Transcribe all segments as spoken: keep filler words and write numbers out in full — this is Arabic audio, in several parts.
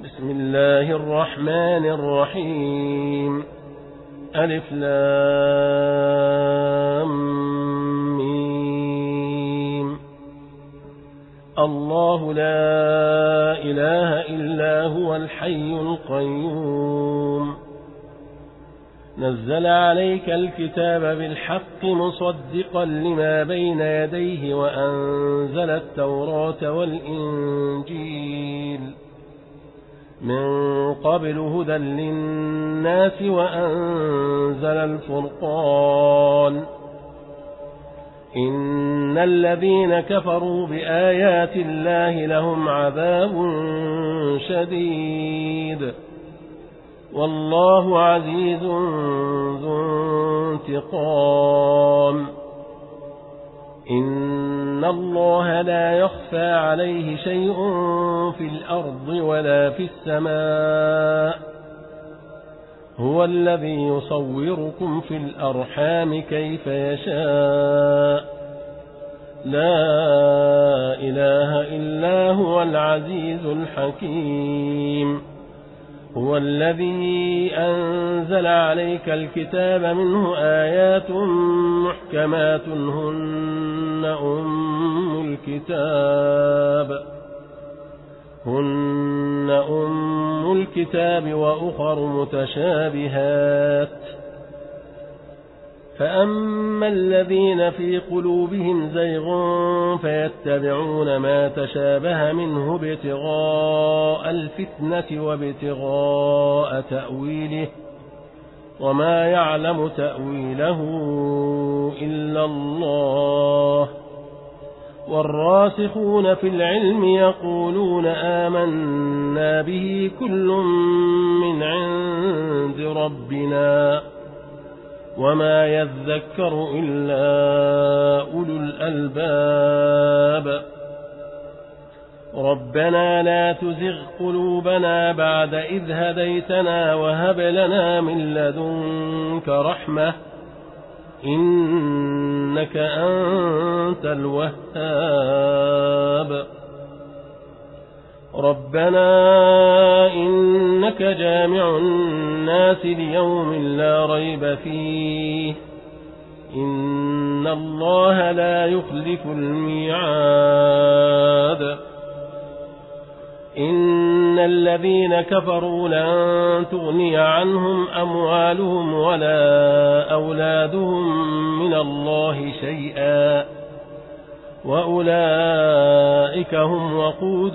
بسم الله الرحمن الرحيم. ألف لام ميم. الله لا إله إلا هو الحي القيوم. نزل عليك الكتاب بالحق مصدقا لما بين يديه وأنزل التوراة والإنجيل من قبل هدى للناس وأنزل الفرقان. إن الذين كفروا بآيات الله لهم عذاب شديد والله عزيز ذو انتقام. إن الله لا يخفى عليه شيء في الأرض ولا في السماء. هو الذي يصوركم في الأرحام كيف يشاء. لا إله إلا هو العزيز الحكيم. هو الذي أنزل عليك الكتاب منه آيات محكمات هن أم الكتاب هن أم الكتاب وأخر متشابهات. فأما الذين في قلوبهم زيغ فيتبعون ما تشابه منه ابتغاء الفتنة وابتغاء تأويله وما يعلم تأويله إلا الله. والراسخون في العلم يقولون آمنا به كل من عند ربنا وما يذكر إلا أولو الألباب. ربنا لا تزغ قلوبنا بعد إذ هديتنا وهب لنا من لدنك رحمة إنك أنت الوهاب. ربنا إنك جامع الناس ليوم لا ريب فيه إن الله لا يخلف الميعاد. إن الذين كفروا لن تغني عنهم أموالهم ولا أولادهم من الله شيئا وأولئك هم وقود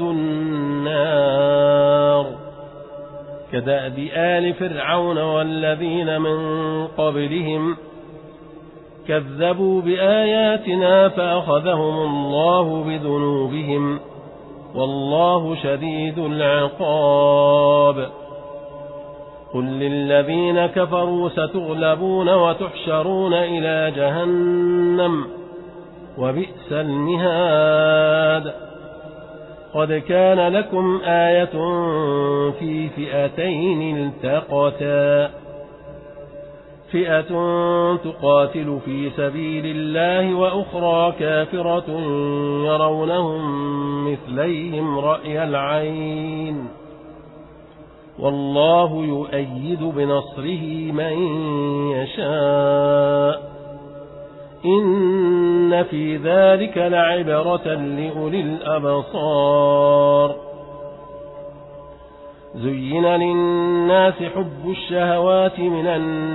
النار. كدأب آل فرعون والذين من قبلهم كذبوا بآياتنا فأخذهم الله بذنوبهم والله شديد العقاب. قل للذين كفروا ستغلبون وتحشرون إلى جهنم وبئس المهاد. قد كان لكم آية في فئتين التقتا فئة تقاتل في سبيل الله وأخرى كافرة يرونهم مثليهم رأي العين والله يؤيد بنصره من يشاء. إن في ذلك لعبرة لأولي الأبصار. زين للناس حب الشهوات من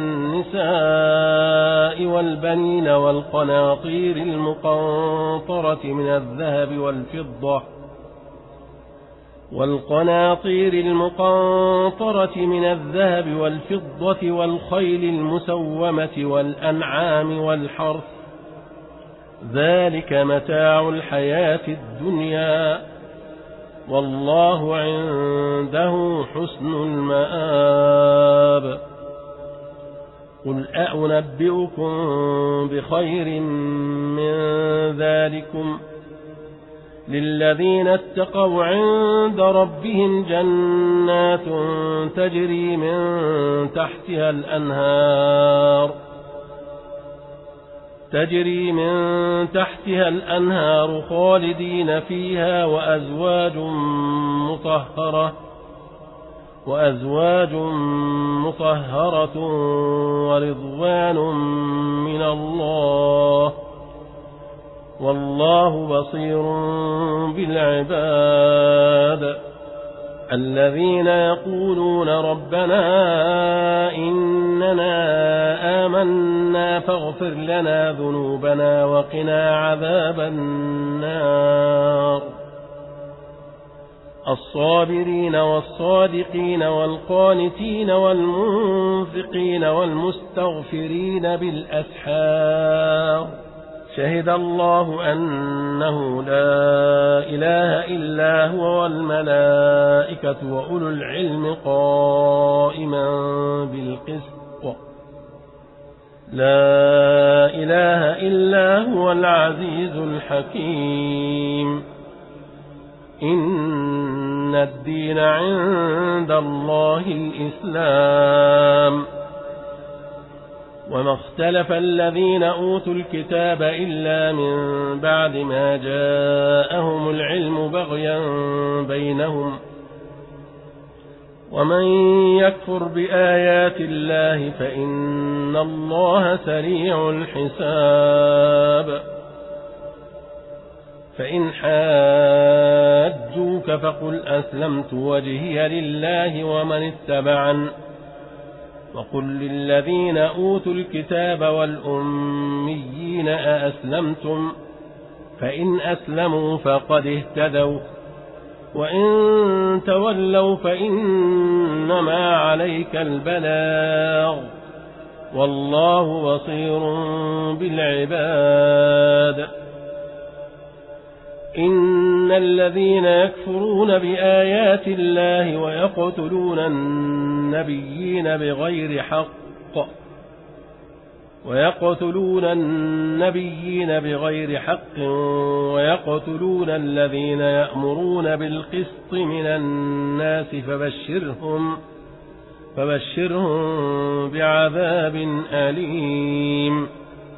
النساء والبنين والقناطير المقنطرة من الذهب والفضة والقناطير المقنطرة من الذهب والفضة والخيل المسومة والأنعام والحرث ذلك متاع الحياة الدنيا والله عنده حسن المآب. قل أأنبئكم بخير من ذلكم للذين اتقوا عند ربهم جنات تجري من تحتها الأنهار تجري من تحتها الأنهار خالدين فيها وأزواج مطهرة وأزواج مطهرة ورضوان من الله والله بصير بالعباد الذين يقولون ربنا إننا آمنا فاغفر لنا ذنوبنا وقنا عذاب النار الصابرين والصادقين والقانتين والمنفقين والمستغفرين بالأسحار شهد الله أنه لا إله إلا هو والملائكة وأولو العلم قائما بالقسط لا إله إلا هو العزيز الحكيم إن الدين عند الله الإسلام وما اختلف الذين أوتوا الكتاب إلا من بعد ما جاءهم العلم بغيا بينهم ومن يكفر بآيات الله فإن الله سريع الحساب فإن حاجوك فقل أسلمت وجهي لله ومن اتبعن وقل للذين أوتوا الكتاب والأميين أأسلمتم فإن أسلموا فقد اهتدوا وإن تولوا فإنما عليك البلاغ والله بصير بالعباد إن الذين يكفرون بآيات الله ويقتلون النبيين بغير حق ويقتلون النبيين بغير حق ويقتلون الذين يأمرون بالقسط من الناس فبشرهم فبشرهم بعذاب أليم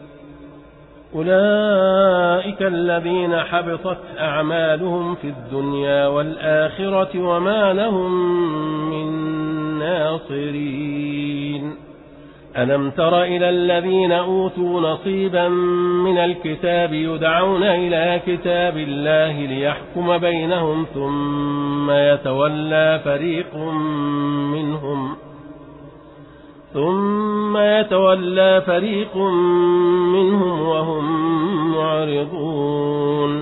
أولئك الذين حبطت أعمالهم في الدنيا والآخرة وما لهم من ناصرين ألم تر إلى الذين أوتوا نصيبا من الكتاب يدعون إلى كتاب الله ليحكم بينهم ثم يتولى فريق منهم ثم يتولى فريق منهم وهم معرضون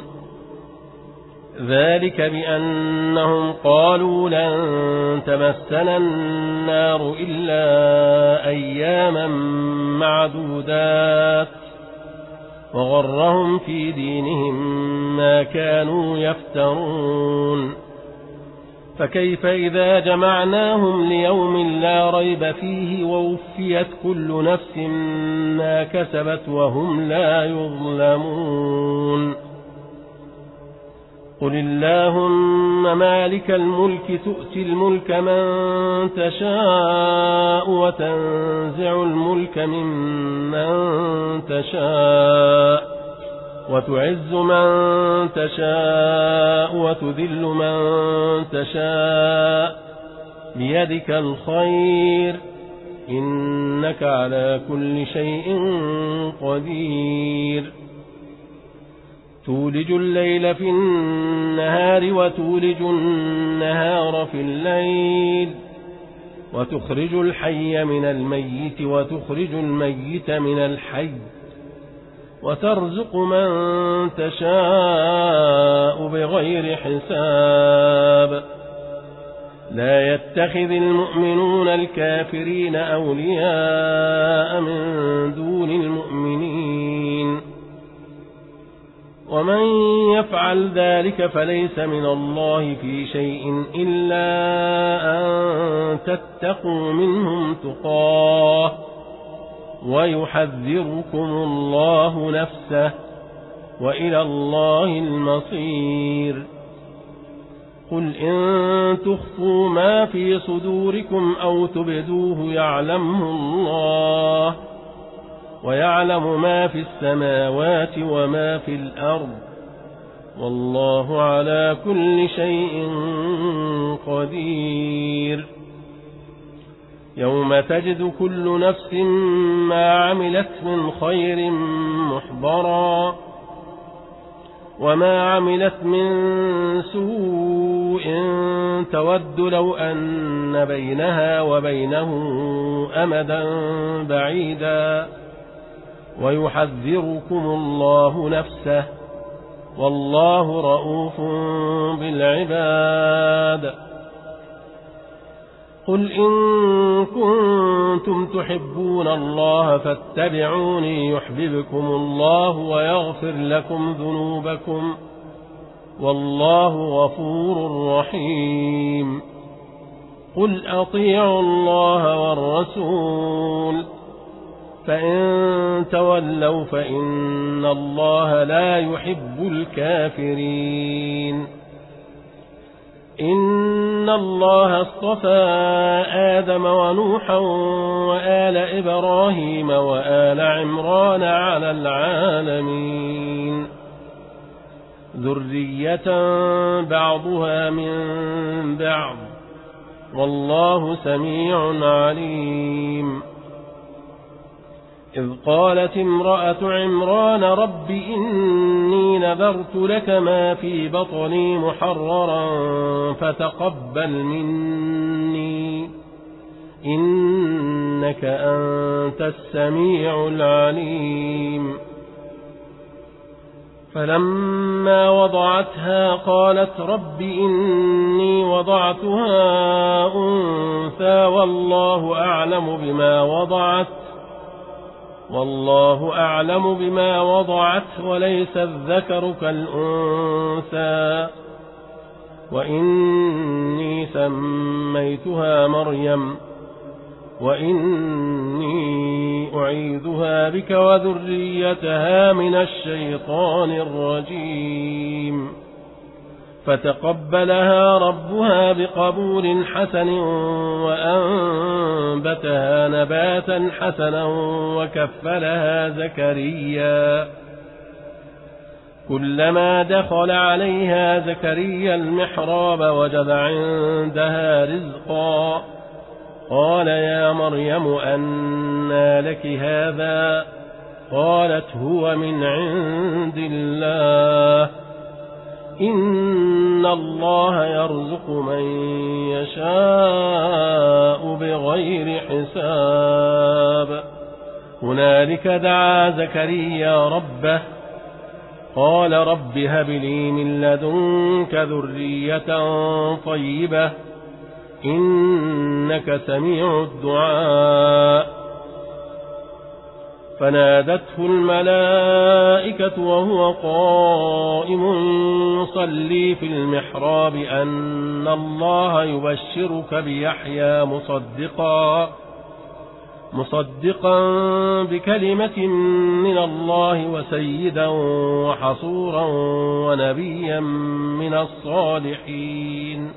ذلك بأنهم قالوا لن تمسنا النار إلا أياما معدودات وغرهم في دينهم ما كانوا يفترون فكيف إذا جمعناهم ليوم لا ريب فيه ووفيت كل نفس ما كسبت وهم لا يظلمون قل اللهم مالك الملك تؤتي الملك من تشاء وتنزع الملك ممن تشاء وتعز من تشاء وتذل من تشاء بيدك الخير إنك على كل شيء قدير تولج الليل في النهار وتولج النهار في الليل وتخرج الحي من الميت وتخرج الميت من الحي وترزق من تشاء بغير حساب لا يتخذ المؤمنون الكافرين أولياء من دون المؤمنين ومن يفعل ذلك فليس من الله في شيء إلا أن تتقوا منهم تقاه ويحذركم الله نفسه وإلى الله المصير قل إن تخفوا ما في صدوركم أو تبدوه يعلمه الله ويعلم ما في السماوات وما في الأرض والله على كل شيء قدير يوم تجد كل نفس ما عملت من خير محضرا وما عملت من سوء تود لو أن بينها وبينه أمدا بعيدا ويحذركم الله نفسه والله رؤوف بالعباد. قل إن كنتم تحبون الله فاتبعوني يحببكم الله ويغفر لكم ذنوبكم والله غفور رحيم. قل أطيعوا الله والرسول فإن تولوا فإن الله لا يحب الكافرين. إن الله اصطفى آدم ونوحا وآل إبراهيم وآل عمران على العالمين ذرية بعضها من بعض والله سميع عليم. إذ قالت امرأة عمران رب إني نذرت لك ما في بطني محررا فتقبل مني إنك أنت السميع العليم. فلما وضعتها قالت رب إني وضعتها أنثى والله أعلم بما وضعت والله أعلم بما وضعت وليس الذكر كالأنثى وإني سميتها مريم وإني أعيذها بك وذريتها من الشيطان الرجيم. فتقبلها ربها بقبول حسن وأنبتها نباتا حسنا وكفلها زكريا. كلما دخل عليها زكريا المحراب وجد عندها رزقا قال يا مريم أنى لك هذا قالت هو من عند الله إن الله يرزق من يشاء بغير حساب. هنالك دعا زكريا ربه قال رب هب لي من لدنك ذرية طيبة إنك سميع الدعاء. فنادته الملائكة وهو قائم يصلي في المحراب أن الله يبشرك بيحيى مصدقا مصدقا بكلمة من الله وسيدا وحصورا ونبيا من الصالحين.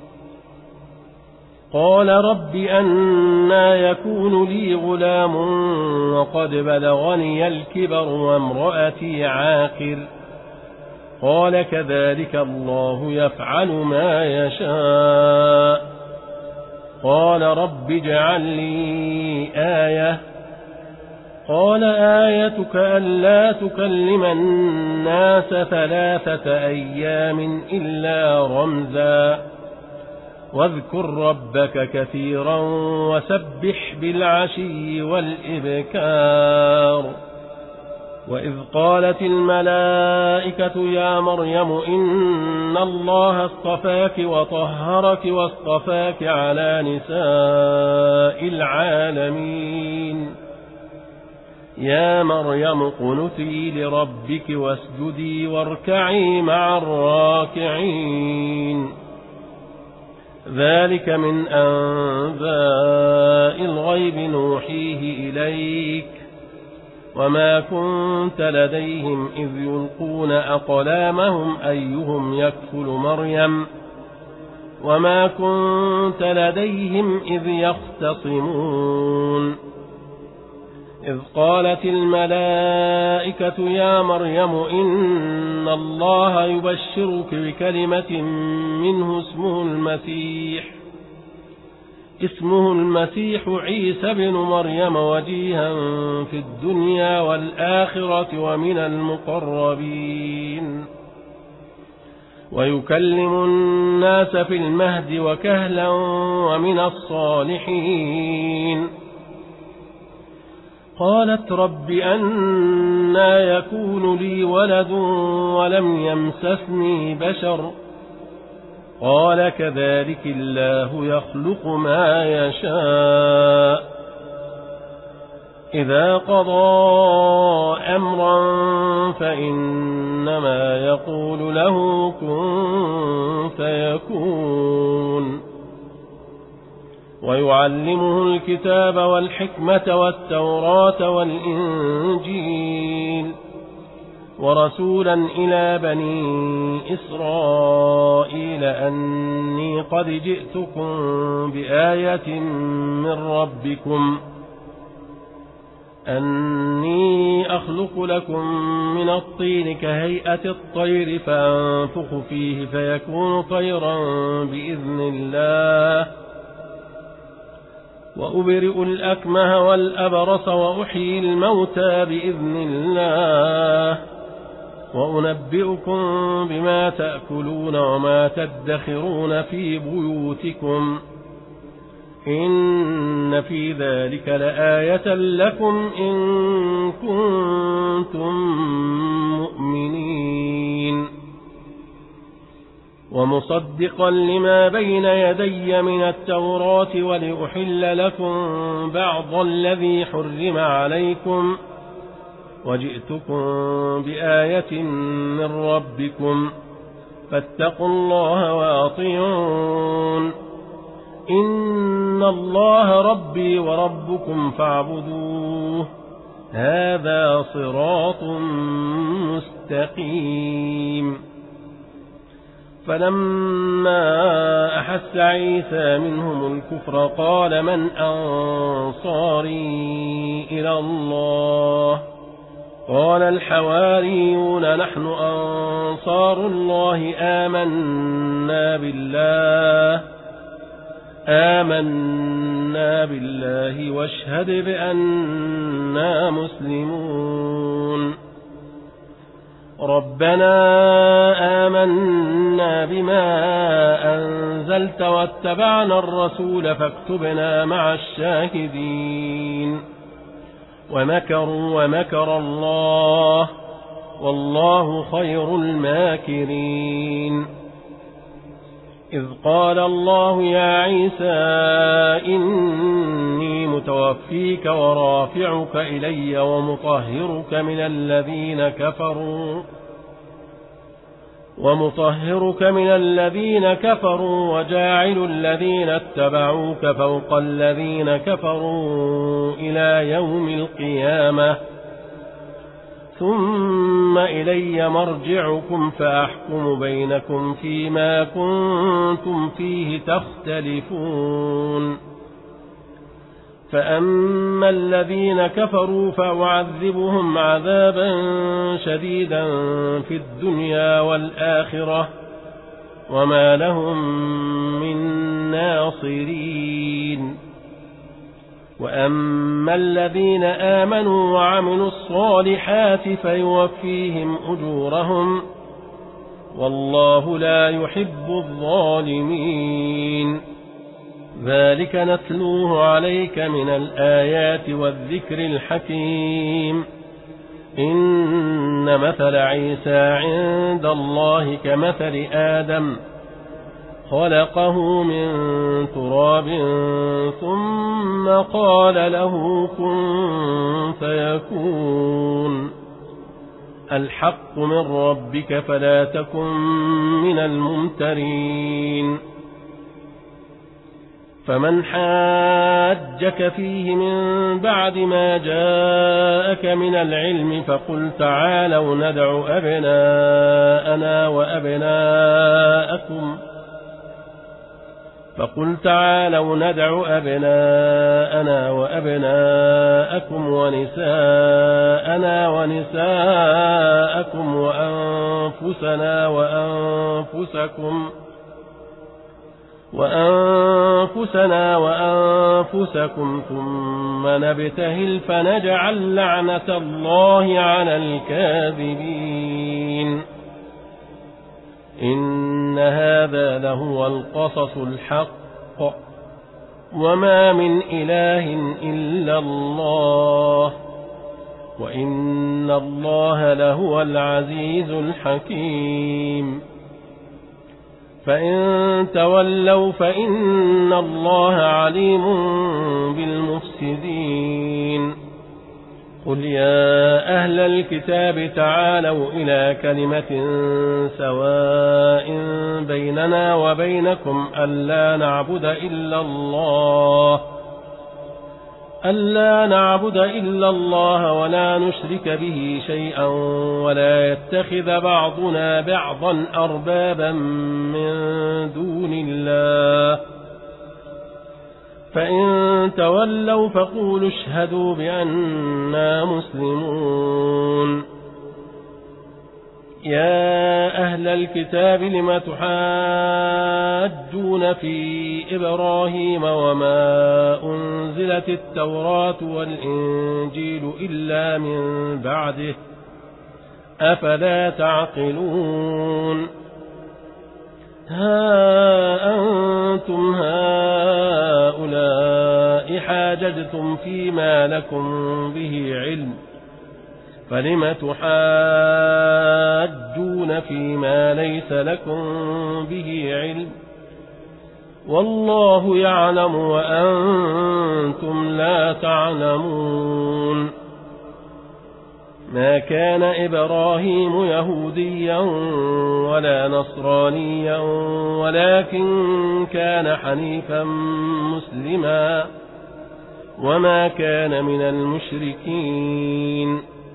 قال رب أنى يكون لي غلام وقد بلغني الكبر وامرأتي عاقر قال كذلك الله يفعل ما يشاء. قال رب اجعل لي آية قال آيتك ألا تكلم الناس ثلاثة أيام إلا رمزا واذكر ربك كثيرا وسبح بالعشي والإبكار. وإذ قالت الملائكة يا مريم إن الله اصطفاك وطهرك واصطفاك على نساء العالمين يا مريم اقنتي لربك واسجدي واركعي مع الراكعين. ذلك من أنباء الغيب نوحيه إليك وما كنت لديهم إذ يلقون أقلامهم أيهم يكفل مريم وما كنت لديهم إذ يختصمون. إذ قالت الملائكة يا مريم إن الله يبشرك بكلمة منه اسمه المسيح اسمه المسيح عيسى بن مريم وجيها في الدنيا والآخرة ومن المقربين ويكلم الناس في المهد وكهلا ومن الصالحين. قالت رب أنى يكون لي ولد ولم يمسسني بشر قال كذلك الله يخلق ما يشاء إذا قضى أمرا فإنما يقول له كن فيكون. ويعلمه الكتاب والحكمة والتوراة والإنجيل ورسولا إلى بني إسرائيل أني قد جئتكم بآية من ربكم أني أخلق لكم من الطين كهيئة الطير فأنفخ فيه فيكون طيرا بإذن الله وأبرئ الأكمه والأبرص وأحيي الموتى بإذن الله وأنبئكم بما تأكلون وما تدخرون في بيوتكم إن في ذلك لآية لكم إن كنتم مؤمنين. ومصدقا لما بين يدي من التوراة ولأحل لكم بعض الذي حرم عليكم وجئتكم بآية من ربكم فاتقوا الله وأطيعون إن الله ربي وربكم فاعبدوه هذا صراط مستقيم. فلما أحس عيسى منهم الكفر قال من أنصاري إلى الله قال الحواريون نحن أنصار الله آمنا بالله آمنا بالله واشهد بأننا مسلمون. ربنا آمنا بما أنزلت واتبعنا الرسول فاكتبنا مع الشاهدين. ومكروا ومكر الله والله خير الماكرين. إذ قال الله يا عيسى إني متوفيك ورافعك إلي ومطهرك من الذين كفروا ومطهرك من الذين كفروا وجاعل الذين اتبعوك فوق الذين كفروا إلى يوم القيامة ثم إلي مرجعكم فأحكم بينكم فيما كنتم فيه تختلفون. فأما الذين كفروا فأعذبهم عذابا شديدا في الدنيا والآخرة وما لهم من ناصرين. وأما الذين آمنوا وعملوا الصالحات فيوفيهم أجورهم والله لا يحب الظالمين. ذلك نتلوه عليك من الآيات والذكر الحكيم. إن مثل عيسى عند الله كمثل آدم خلقه من تراب ثم قال له كن فيكون. الحق من ربك فلا تكن من الممترين. فمن حاجك فيه من بعد ما جاءك من العلم فقل تعالوا ندع أبناءنا وأبناءكم فقل تعالوا ندع أبناءنا وأبناءكم ونساءنا ونساءكم وأنفسنا وأنفسكم وأنفسنا وأنفسكم ثم نبتهل فنجعل لعنة الله على الكاذبين إن هذا لهو القصص الحق وما من إله إلا الله وإن الله لهو العزيز الحكيم فإن تولوا فإن الله عليم بالمفسدين قل يا أهل الكتاب تعالوا إلى كلمة سواء بيننا وبينكم ألا نعبد إلا الله ألا نعبد إلا الله ولا نشرك به شيئا ولا يتخذ بعضنا بعضا أربابا من دون الله فإن تولوا فقولوا اشهدوا بأننا مسلمون يا أهل الكتاب لم تحاجون في إبراهيم وما أنزلت التوراة والإنجيل إلا من بعده أفلا تعقلون ها أنتم هؤلاء حاججتم فيما لكم به علم فلم تحاجون فيما ليس لكم به علم والله يعلم وأنتم لا تعلمون ما كان إبراهيم يهوديا ولا نصرانيا ولكن كان حنيفا مسلما وما كان من المشركين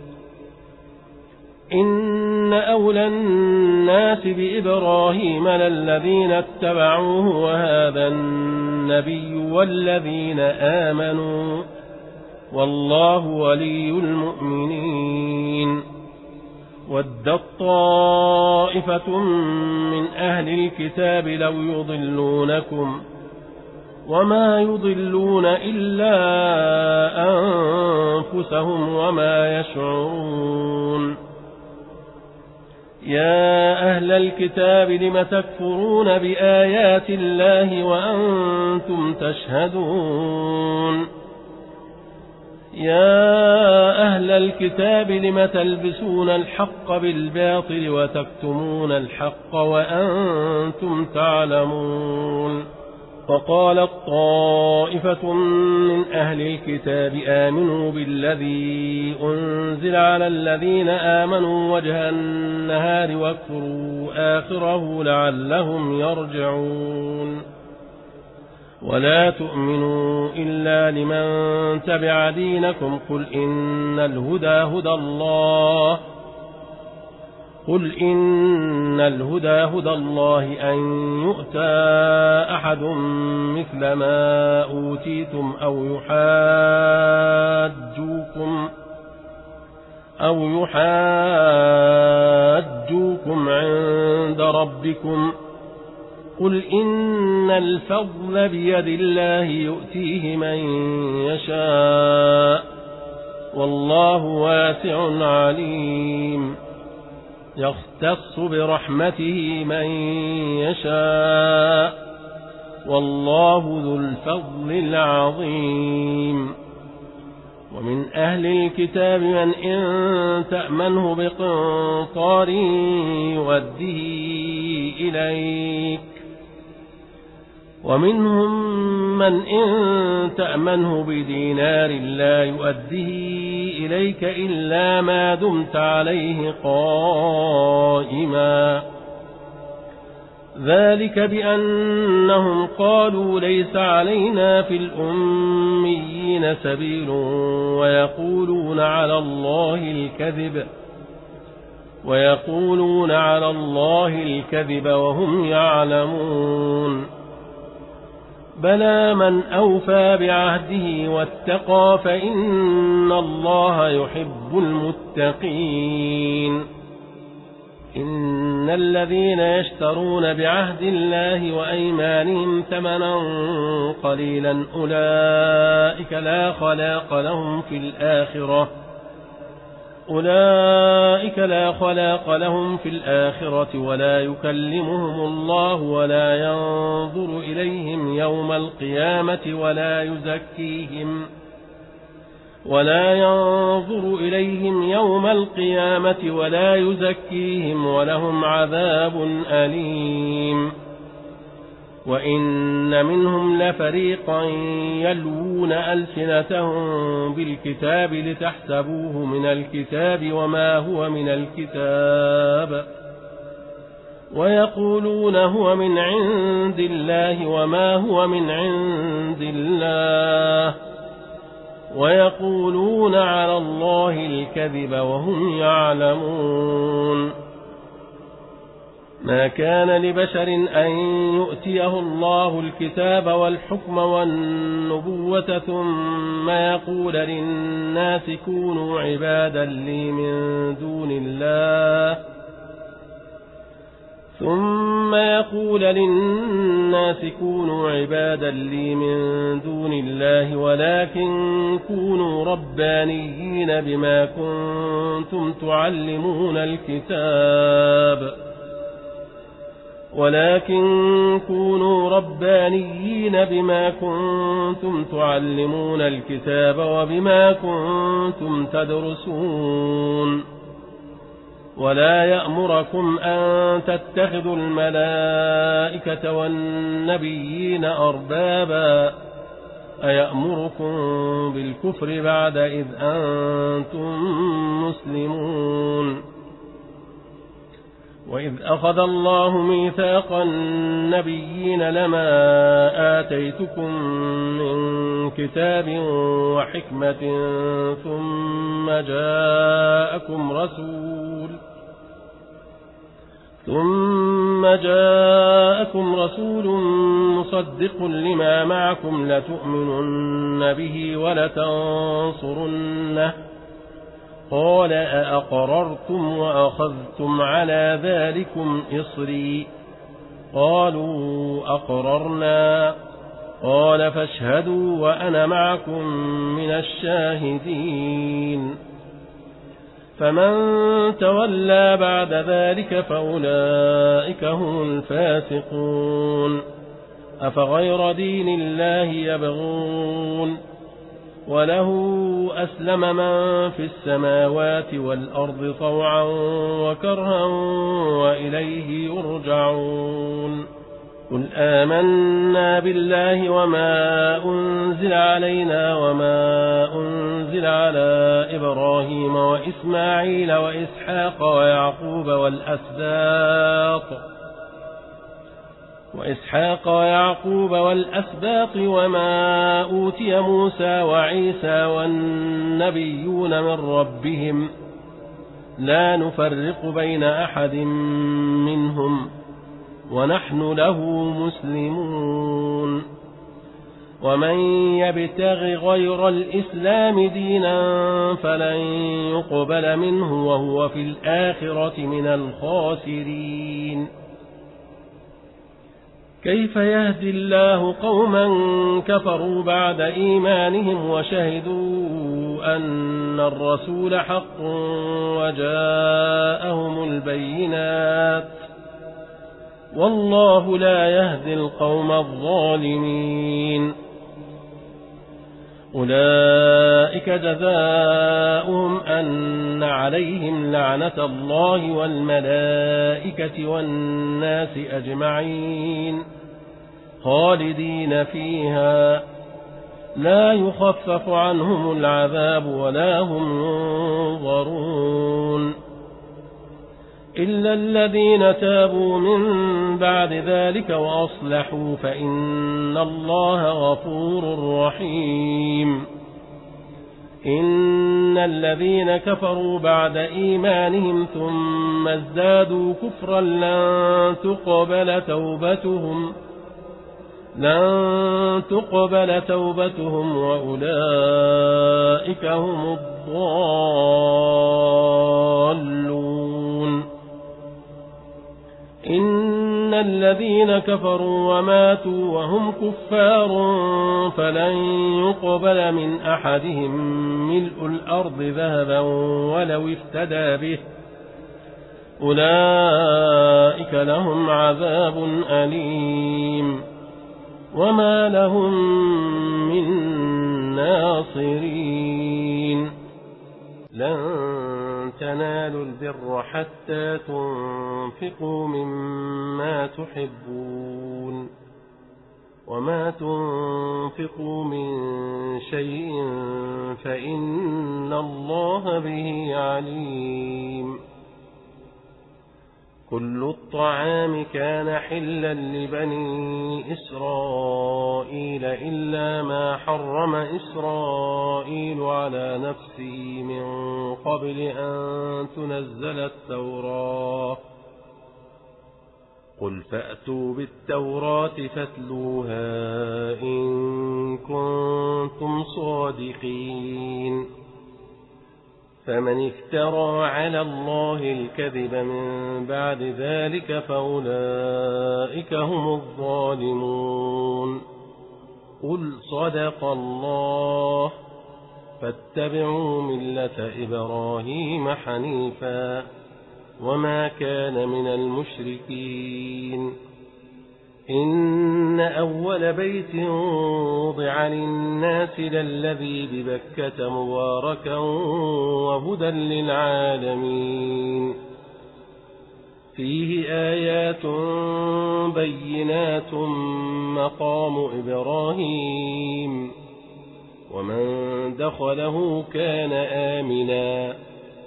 إن أولى الناس بإبراهيم للذين اتبعوه وهذا النبي والذين آمنوا والله ولي المؤمنين ودت طائفة من أهل الكتاب لو يضلونكم وما يضلون إلا أنفسهم وما يشعرون يا أهل الكتاب لم تكفرون بآيات الله وأنتم تشهدون يا أهل الكتاب لم تلبسون الحق بالباطل وتكتمون الحق وأنتم تعلمون وقالت طائفة من أهل الكتاب آمنوا بالذي أنزل على الذين آمنوا وجه النهار واكفروا آخره لعلهم يرجعون ولا تؤمنوا إلا لمن تبع دينكم قل إن الهدى هدى الله قل إن الهدى هدى الله أن يؤتى أحد مثل ما أوتيتم أو يحاجوكم أو يحاجوكم عند ربكم قل إن الفضل بيد الله يؤتيه من يشاء والله واسع عليم يختص برحمته من يشاء والله ذو الفضل العظيم ومن أهل الكتاب من إن تأمنه بقنطار يؤديه إليك ومنهم من إن تأمنه بدينار لا يؤديه إليك إلا ما دمت عليه قائما ذلك بأنهم قالوا ليس علينا في الأميين سبيل ويقولون على الله الكذب ويقولون على الله الكذب وهم يعلمون بلى من أوفى بعهده واتقى فإن الله يحب المتقين إن الذين يشترون بعهد الله وأيمانهم ثمنا قليلا أولئك لا خلاق لهم في الآخرة أولئك لا خلاق لهم في الآخرة ولا يكلمهم الله ولا ينظر إليهم يوم القيامة ولا يزكيهم ولا ينظر إليهم يوم القيامة ولا يزكيهم ولهم عذاب أليم. وإن منهم لفريقا يلوون ألسنتهم بالكتاب لتحسبوه من الكتاب وما هو من الكتاب ويقولون هو من عند الله وما هو من عند الله ويقولون على الله الكذب وهم يعلمون. ما كان لبشر أن يؤتيه الله الكتاب والحكم والنبوة ثم يقول للناس كونوا عبادا لي من دون الله ثم يقول للناس كونوا عبادا لي من دون الله ولكن كونوا ربانيين بما كنتم تعلمون الكتاب ولكن كونوا ربانيين بما كنتم تعلمون الكتاب وبما كنتم تدرسون ولا يأمركم أن تتخذوا الملائكة والنبيين أربابا أيأمركم بالكفر بعد إذ أنتم مسلمون. وإذ أخذ الله ميثاق النبيين لما آتيتكم من كتاب وحكمة ثم جاءكم رسول ثم جاءكم رسول مصدق لما معكم لتؤمنن به ولتنصرنه قال أأقررتم وأخذتم على ذلكم إصري قالوا أقررنا قال فاشهدوا وأنا معكم من الشاهدين. فمن تولى بعد ذلك فأولئك هم الفاسقون. أفغير دين الله يبغون وله أسلم من في السماوات والأرض طوعا وكرها وإليه يرجعون. قل آمنا بالله وما أنزل علينا وما أنزل على إبراهيم وإسماعيل وإسحاق ويعقوب والأسباط وإسحاق ويعقوب والأسباط وما أوتي موسى وعيسى والنبيون من ربهم لا نفرق بين أحد منهم ونحن له مسلمون. ومن يبتغ غير الإسلام دينا فلن يقبل منه وهو في الآخرة من الخاسرين. كيف يهدي الله قوما كفروا بعد إيمانهم وشهدوا أن الرسول حق وجاءهم البينات والله لا يهدي القوم الظالمين. أولئك جزاؤهم أن عليهم لعنة الله والملائكة والناس أجمعين خالدين فيها لا يخفف عنهم العذاب ولا هم ينظرون إلا الذين تابوا من بعد ذلك وأصلحوا فإن الله غفور رحيم. إن الذين كفروا بعد إيمانهم ثم ازدادوا كفرا لن تقبل توبتهم لن تقبل توبتهم وأولئك هم الضالون. إن الذين كفروا وماتوا وهم كفار فلن يقبل من أحدهم ملء الأرض ذهبا ولو افتدى به أولئك لهم عذاب أليم وما لهم من ناصرين لن تنالوا البر حتى تنفقوا مما تحبون وما تنفقوا من شيء فإن الله به عليم كل الطعام كان حلا لبني إسرائيل إلا ما حرم إسرائيل على نفسه من قبل أن تنزل التوراة قل فأتوا بالتوراة فاتلوها إن كنتم صادقين فمن افترى على الله الكذب من بعد ذلك فأولئك هم الظالمون قل صدق الله فاتبعوا ملة إبراهيم حنيفا وما كان من المشركين إن أول بيت وضع للناس للذي ببكة مباركا وهدى للعالمين فيه آيات بينات مقام إبراهيم ومن دخله كان آمنا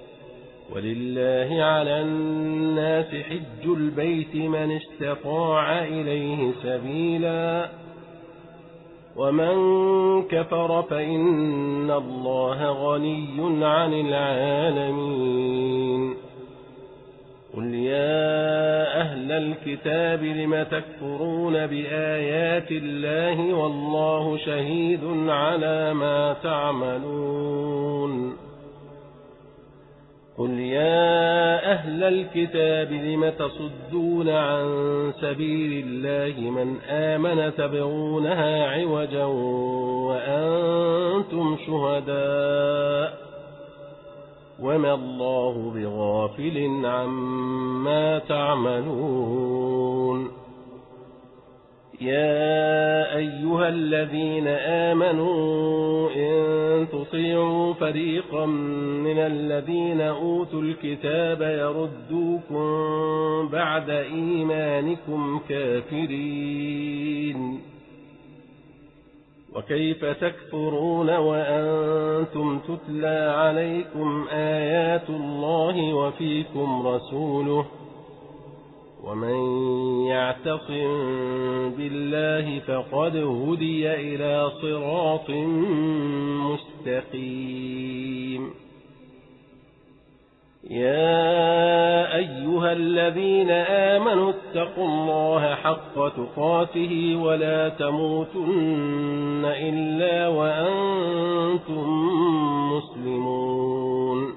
ولله على الناس حج البيت من استطاع إليه سبيلا ومن كفر فإن الله غني عن العالمين قل يا أهل الكتاب لم تكفرون بآيات الله والله شهيد على ما تعملون قل يا أهل الكتاب لم تصدون عن سبيل الله من آمن تبغونها عوجا وأنتم شهداء وما الله بغافل عما تعملون يا أيها الذين آمنوا إن تطيعوا فريقا من الذين أوتوا الكتاب يردوكم بعد إيمانكم كافرين وكيف تكفرون وأنتم تتلى عليكم آيات الله وفيكم رسوله ومن يعتصم بالله فقد هدي إلى صراط مستقيم يا أيها الذين آمنوا اتقوا الله حق تقاته ولا تموتن إلا وأنتم مسلمون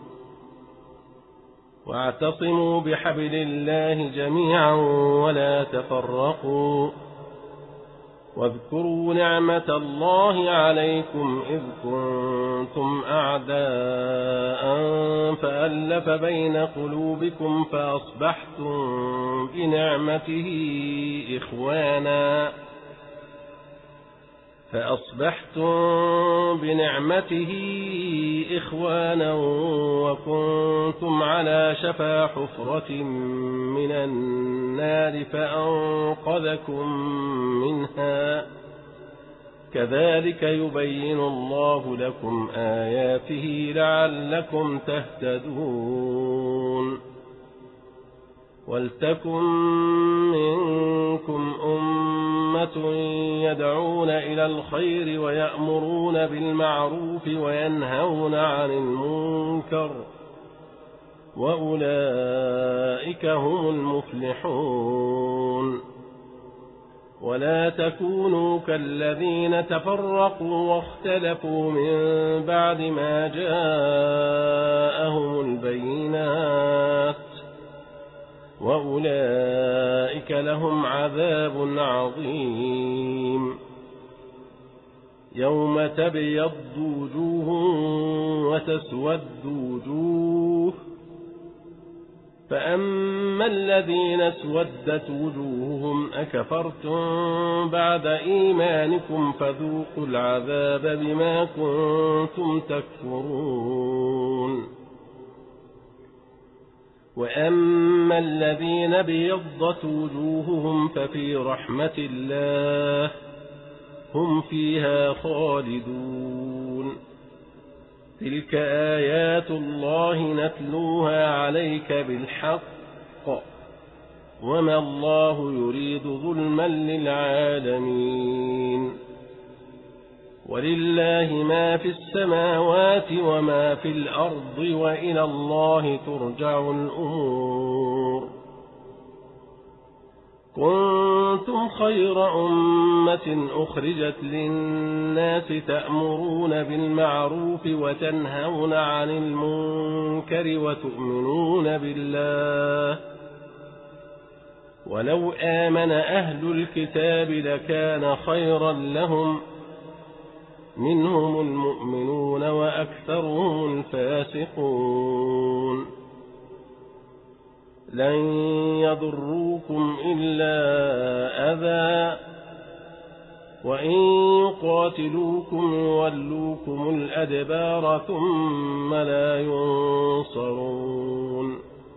واعتصموا بحبل الله جميعا ولا تفرقوا واذكروا نعمة الله عليكم إذ كنتم أعداء فألف بين قلوبكم فأصبحتم بنعمته إخوانا فأصبحتم بنعمته إخوانا وكنتم على شفا حفرة من النار فأنقذكم منها كذلك يبين الله لكم آياته لعلكم تهتدون ولتكن منكم أمة يدعون إلى الخير ويأمرون بالمعروف وينهون عن المنكر وأولئك هم المفلحون ولا تكونوا كالذين تفرقوا واختلفوا من بعد ما جاءهم البينات وأولئك لهم عذاب عظيم. يوم تبيض وجوه وتسود وجوه، فأما الذين اسودت وجوههم أكفرتم بعد إيمانكم فذوقوا العذاب بما كنتم تكفرون. وأما الذين بيضت وجوههم ففي رحمة الله هم فيها خالدون. تلك آيات الله نتلوها عليك بالحق، وما الله يريد ظلما للعالمين. ولله ما في السماوات وما في الأرض، وإلى الله ترجع الأمور. كنتم خير أمة أخرجت للناس تأمرون بالمعروف وتنهون عن المنكر وتؤمنون بالله. ولو آمن أهل الكتاب لكان خيرا لهم، منهم المؤمنون وأكثرهم الفاسقون. لن يضروكم إلا أذى، وإن يقاتلوكم يولوكم الأدبار ثم لا ينصرون.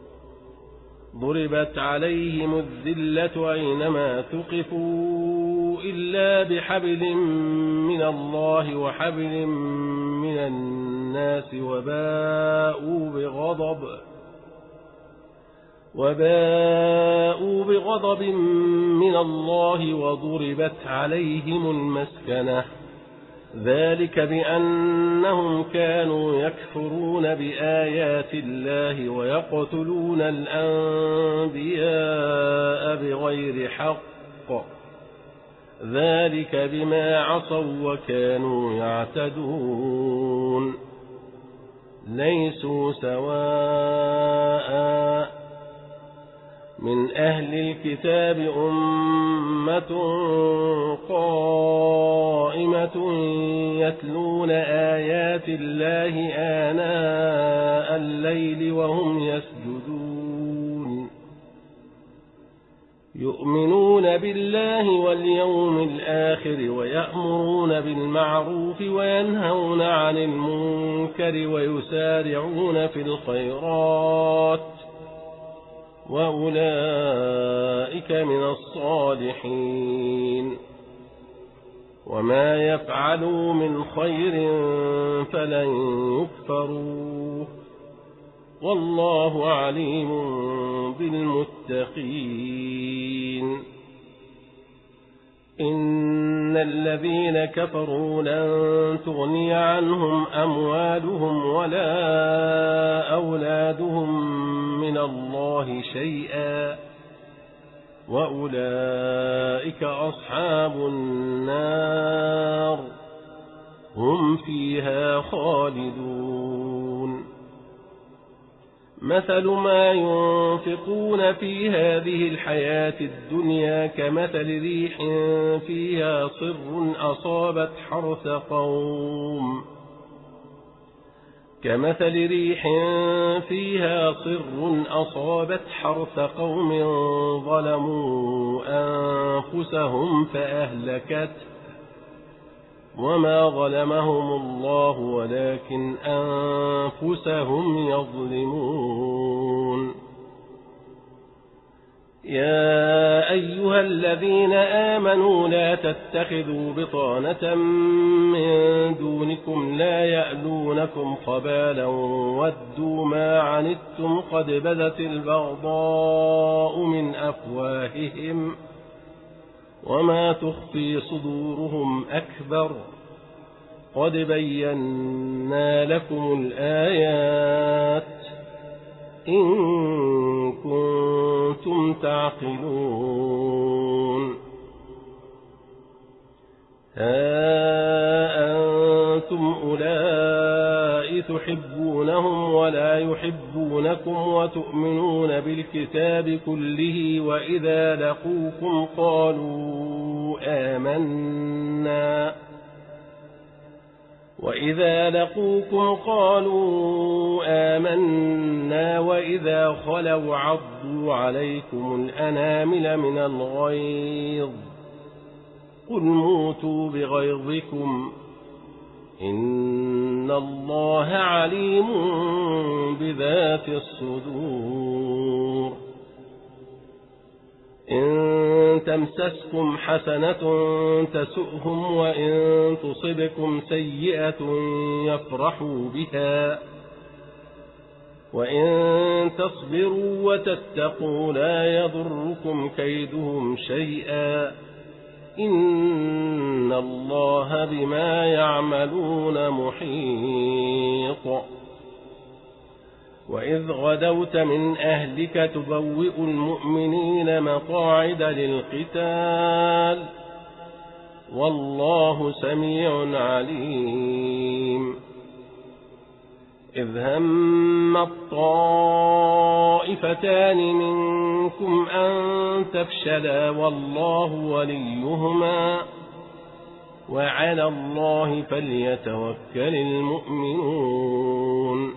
ضربت عليهم الذلة أينما ثقفوا إلا بحبل من الله وحبل من الناس، وباءوا بغضب وباءوا بغضب من الله وضربت عليهم المسكنة. ذلك بأنهم كانوا يكفرون بآيات الله ويقتلون الأنبياء بغير حق، ذلك بما عصوا وكانوا يعتدون. ليسوا سواء، من أهل الكتاب أمة قائمة يتلون آيات الله آناء الليل وهم يسجدون، يؤمنون بالله واليوم الآخر ويأمرون بالمعروف وينهون عن المنكر ويسارعون في الخيرات، وأولئك من الصالحين. وما يفعلوا من خير فلن يكفروه، والله عليم بالمتقين. إن الذين كفروا لن تغني عنهم أموالهم ولا أولادهم من الله شيئا، وأولئك أصحاب النار هم فيها خالدون. مثل ما ينفقون في هذه الحياة الدنيا كمثل ريح فيها صر أصابت حرث قوم كمثل ريح فيها صر أصابت حرث قوم ظلموا أنفسهم فأهلكت، وما ظلمهم الله ولكن أنفسهم يظلمون. يا أيها الذين آمنوا لا تتخذوا بطانة من دونكم لا يألونكم خبالا ودوا ما عنتم قد بدت البغضاء من أفواههم وما تخفي صدورهم أكبر، قد بينا لكم الآيات إن كنتم تعقلون. ها أنتم أولئك تحبونهم ولا يحبونكم وتؤمنون بالكتاب كله وإذا لقوكم قالوا آمنا وإذا لقوكم قالوا آمنا وإذا خلوا عضوا عليكم الأنامل من الغيظ قل موتوا بغيظكم إن الله عليم بذات الصدور إن تمسسكم حسنة تسؤهم وإن تصبكم سيئة يفرحوا بها وإن تصبروا وتتقوا لا يضركم كيدهم شيئا إن الله بما يعملون محيط وإذ غدوت من أهلك تبوئ المؤمنين مقاعد للقتال والله سميع عليم إذ هم الطائفتان منكم أن تفشلا والله وليهما وعلى الله فليتوكل المؤمنون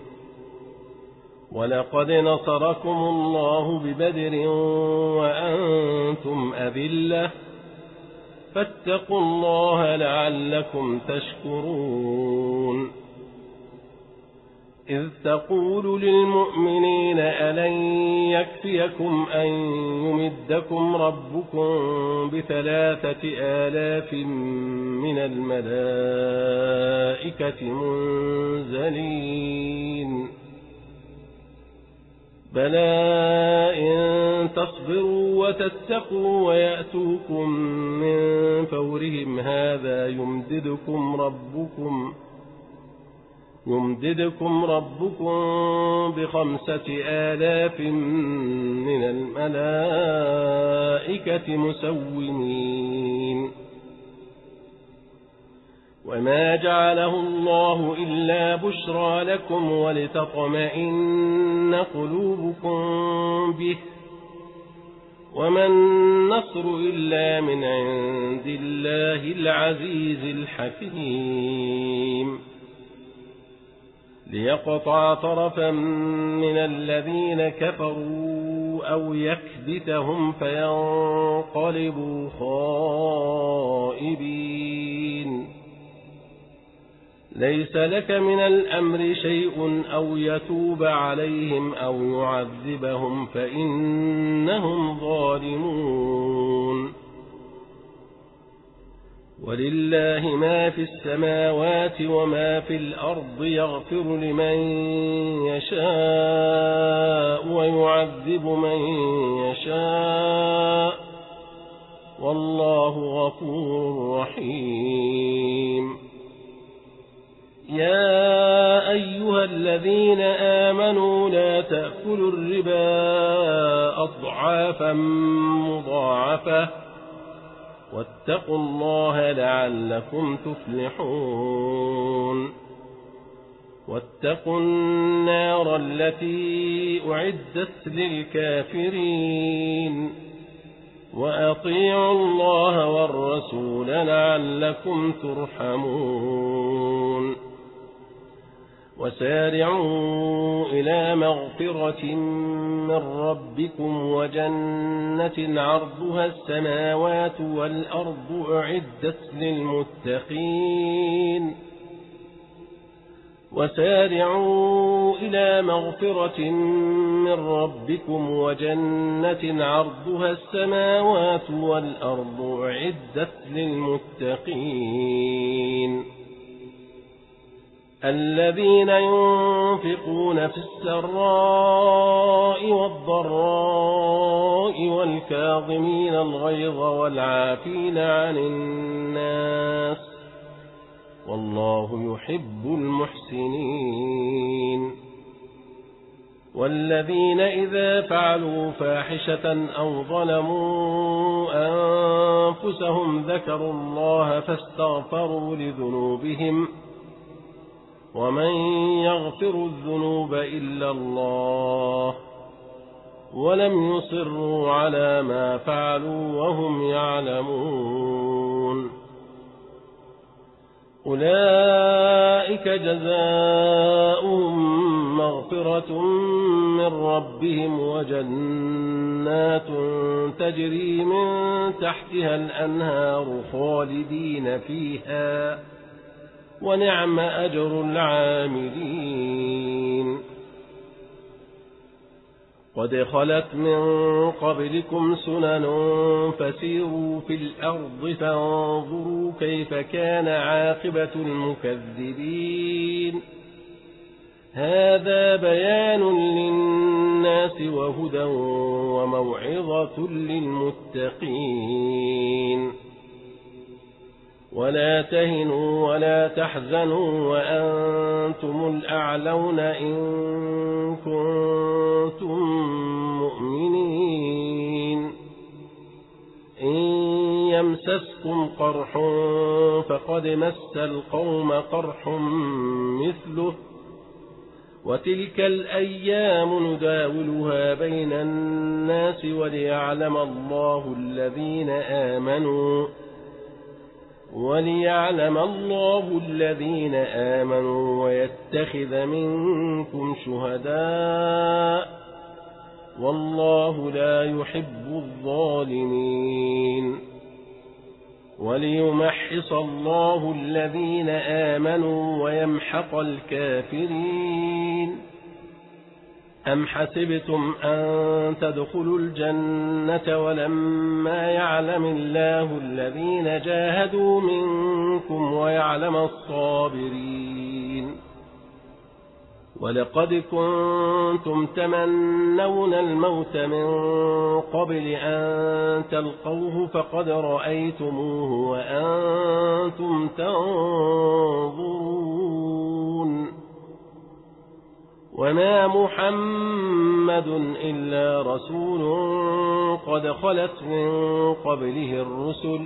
ولقد نصركم الله ببدر وأنتم أذلة فاتقوا الله لعلكم تشكرون إذ تقول للمؤمنين ألن يكفيكم أن يمدكم ربكم بثلاثة آلاف من الملائكة منزلين بلى إن تصبروا وتتقوا ويأتوكم من فورهم هذا يمددكم ربكم يمددكم ربكم بخمسة آلاف من الملائكة مسومين وما جعله الله إلا بشرى لكم ولتطمئن قلوبكم به وما النصر إلا من عند الله العزيز الحكيم ليقطع طرفا من الذين كفروا أو يكبتهم فينقلبوا خائبين ليس لك من الأمر شيء أو يتوب عليهم أو يعذبهم فإنهم ظالمون ولله ما في السماوات وما في الأرض يغفر لمن يشاء ويعذب من يشاء والله غفور رحيم يا أيها الذين آمنوا لا تأكلوا الربا أضعافا مضاعفة واتقوا الله لعلكم تفلحون واتقوا النار التي أعدت للكافرين وأطيعوا الله والرسول لعلكم ترحمون وسارعوا إلى مغفرة من ربكم وجنة عرضها السماوات والأرض أعدت للمتقين وسارعوا إلى مغفرة من ربكم وجنة عرضها السماوات والأرض أعدت للمتقين الذين ينفقون في السراء والضراء والكاظمين الغيظ والعافين عن الناس والله يحب المحسنين والذين إذا فعلوا فاحشة أو ظلموا أنفسهم ذكروا الله فاستغفروا لذنوبهم ومن يغفر الذنوب إلا الله ولم يصروا على ما فعلوا وهم يعلمون أولئك جزاؤهم مغفرة من ربهم وجنات تجري من تحتها الأنهار خالدين فيها ونعم أجر العاملين قد خلت من قبلكم سنن فسيروا في الأرض فانظروا كيف كان عاقبة المكذبين هذا بيان للناس وهدى وموعظة للمتقين ولا تهنوا ولا تحزنوا وأنتم الأعلون إن كنتم مؤمنين إن يمسسكم قرح فقد مس القوم قرح مثله وتلك الأيام نداولها بين الناس وليعلم الله الذين آمنوا وليعلم الله الذين آمنوا ويتخذ منكم شهداء والله لا يحب الظالمين وليمحص الله الذين آمنوا ويمحق الكافرين أم حسبتم أن تدخلوا الجنة ولما يعلم الله الذين جاهدوا منكم ويعلم الصابرين ولقد كنتم تمنون الموت من قبل أن تلقوه فقد رأيتموه وأنتم تنظرون وما محمد إلا رسول قد خلت من قبله الرسل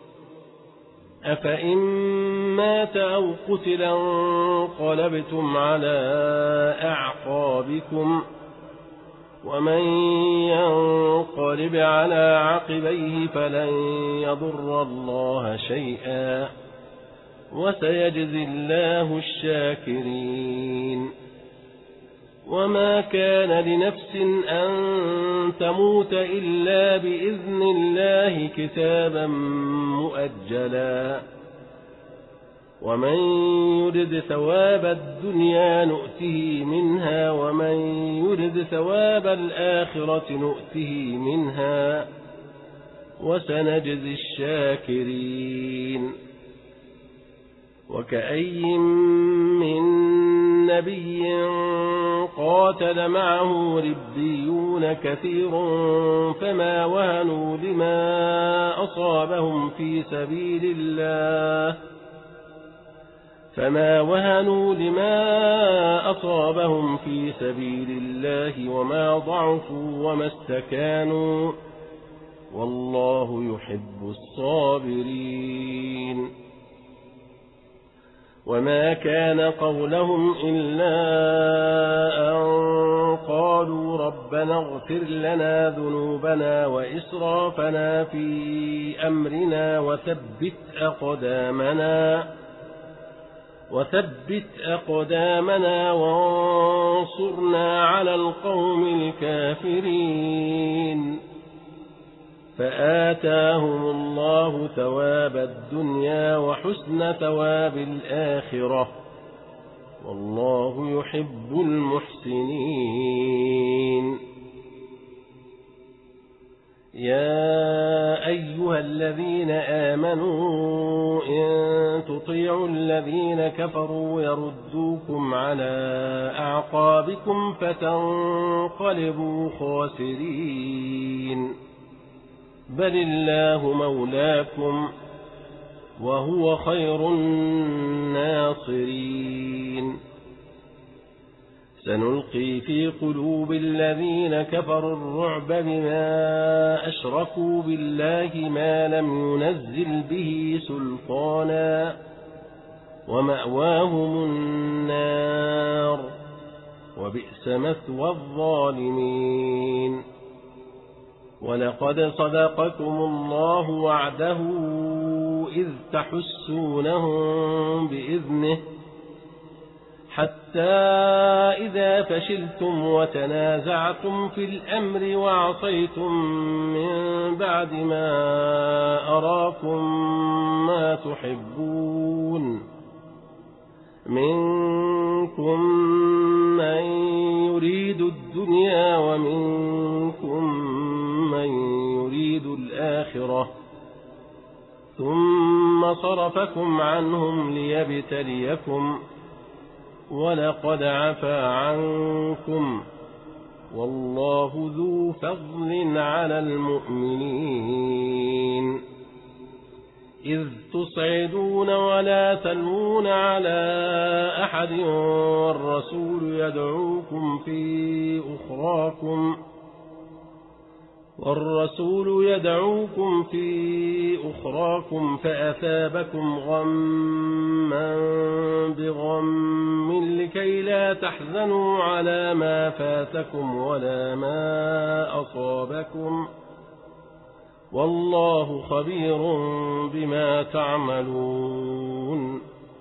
أفإن مات أو قتل انقلبتم على أعقابكم ومن ينقلب على عقبيه فلن يضر الله شيئا وسيجزي الله الشاكرين وما كان لنفس أن تموت إلا بإذن الله كتابا مؤجلا ومن يرد ثواب الدنيا نؤته منها ومن يرد ثواب الآخرة نؤته منها وسنجزي الشاكرين وكأي من نبي قاتل معه ربيون كثير فما وهنوا لما أصابهم في سبيل الله فما وهنوا لما أصابهم في سبيل الله وما ضعفوا وما استكانوا والله يحب الصابرين وما كان قولهم إلا أن قالوا ربنا اغفر لنا ذنوبنا وإسرافنا في أمرنا وثبت أقدامنا وثبت أقدامنا وانصرنا على القوم الكافرين فآتاهم الله ثواب الدنيا وحسن ثواب الآخرة والله يحب المحسنين يا أيها الذين آمنوا إن تطيعوا الذين كفروا يردوكم على أعقابكم فتنقلبوا خاسرين بل الله مولاكم وهو خير الناصرين سنلقي في قلوب الذين كفروا الرعب بما أشركوا بالله ما لم ينزل به سلطانا ومأواهم النار وبئس مثوى الظالمين. ولقد صدقكم الله وعده إذ تحسونهم بإذنه حتى إذا فشلتم وتنازعتم في الأمر وعصيتم من بعد ما أراكم ما تحبون منكم من يريد الدنيا ومنكم من يريد الآخرة ثم صرفكم عنهم ليبتليكم ولقد عفا عنكم والله ذو فضل على المؤمنين. إذ تصعدون ولا تلوون على أحد والرسول يدعوكم في أخراكم والرسول يدعوكم في أخراكم فأثابكم غما بغم لكي لا تحزنوا على ما فاتكم ولا ما أصابكم والله خبير بما تعملون.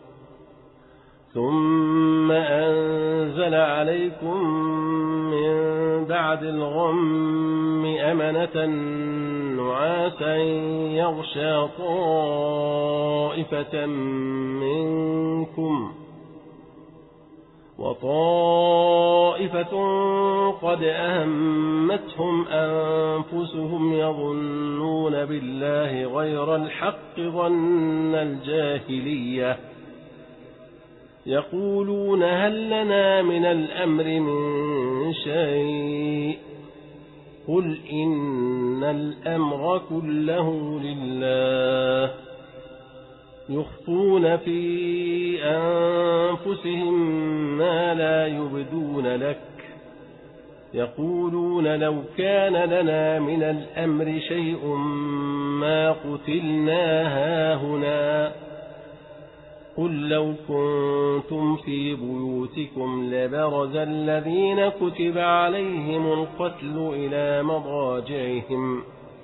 ثم أنزل عليكم من بعد الغم أمنة نعاسا يغشى طائفة منكم وطائفة قد أهمتهم أنفسهم يظنون بالله غير الحق ظن الجاهلية يقولون هل لنا من الأمر من شيء قل إن الأمر كله لله يخفون في أنفسهم ما لا يبدون لك يقولون لو كان لنا من الأمر شيء ما قتلنا هاهنا قل لو كنتم في بيوتكم لبرز الذين كتب عليهم القتل إلى مضاجعهم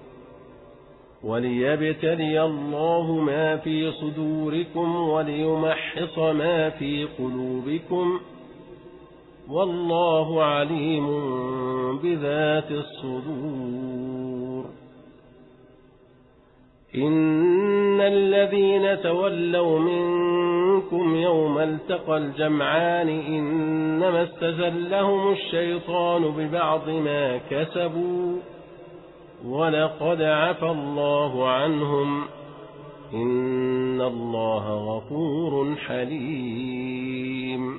وليبتلي الله ما في صدوركم وليمحص ما في قلوبكم والله عليم بذات الصدور. إن الذين تولوا منكم يوم التقى الجمعان إنما استزلهم الشيطان ببعض ما كسبوا ولقد عفى الله عنهم إن الله غفور حليم.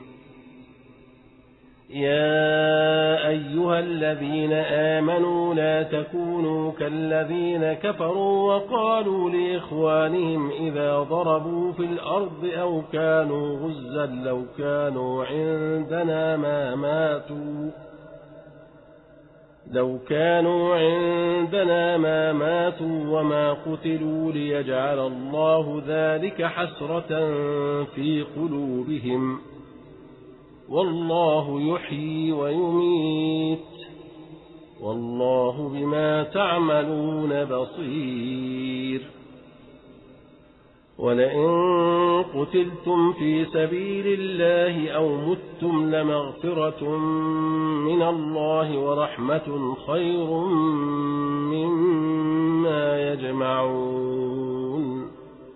يا أيها الذين آمنوا لا تكونوا كالذين كفروا وقالوا لإخوانهم إذا ضربوا في الأرض أو كانوا غزا لو كانوا عندنا ما ماتوا لو كانوا عندنا ما ماتوا وما قتلوا ليجعل الله ذلك حسرة في قلوبهم والله يحيي ويميت والله بما تعملون بصير. ولئن قتلتم في سبيل الله أو متم لمغفرة من الله ورحمة خير مما يجمعون.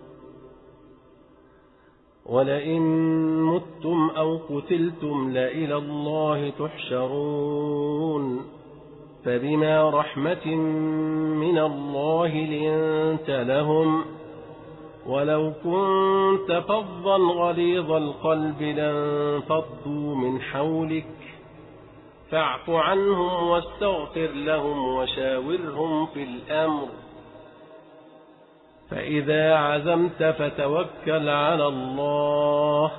ولئن متم أو قتلتم لإلى الله تحشرون فبما رحمة من الله لنت لهم ولو كنت فظا غليظ القلب لانفضوا من حولك فاعف عنهم واستغفر لهم وشاورهم في الأمر فإذا عزمت فتوكل على الله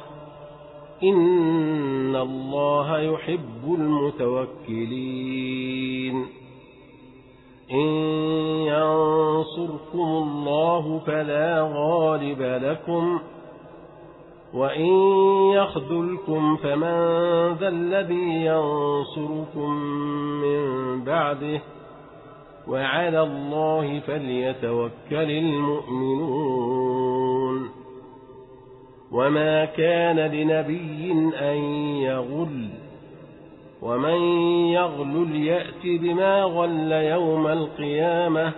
إن الله يحب المتوكلين. إن ينصركم الله فلا غالب لكم وإن يخذلكم فمن ذا الذي ينصركم من بعده وعلى الله فليتوكل المؤمنون وما كان لنبي أن يغل ومن يغل يأت بما غل يوم القيامة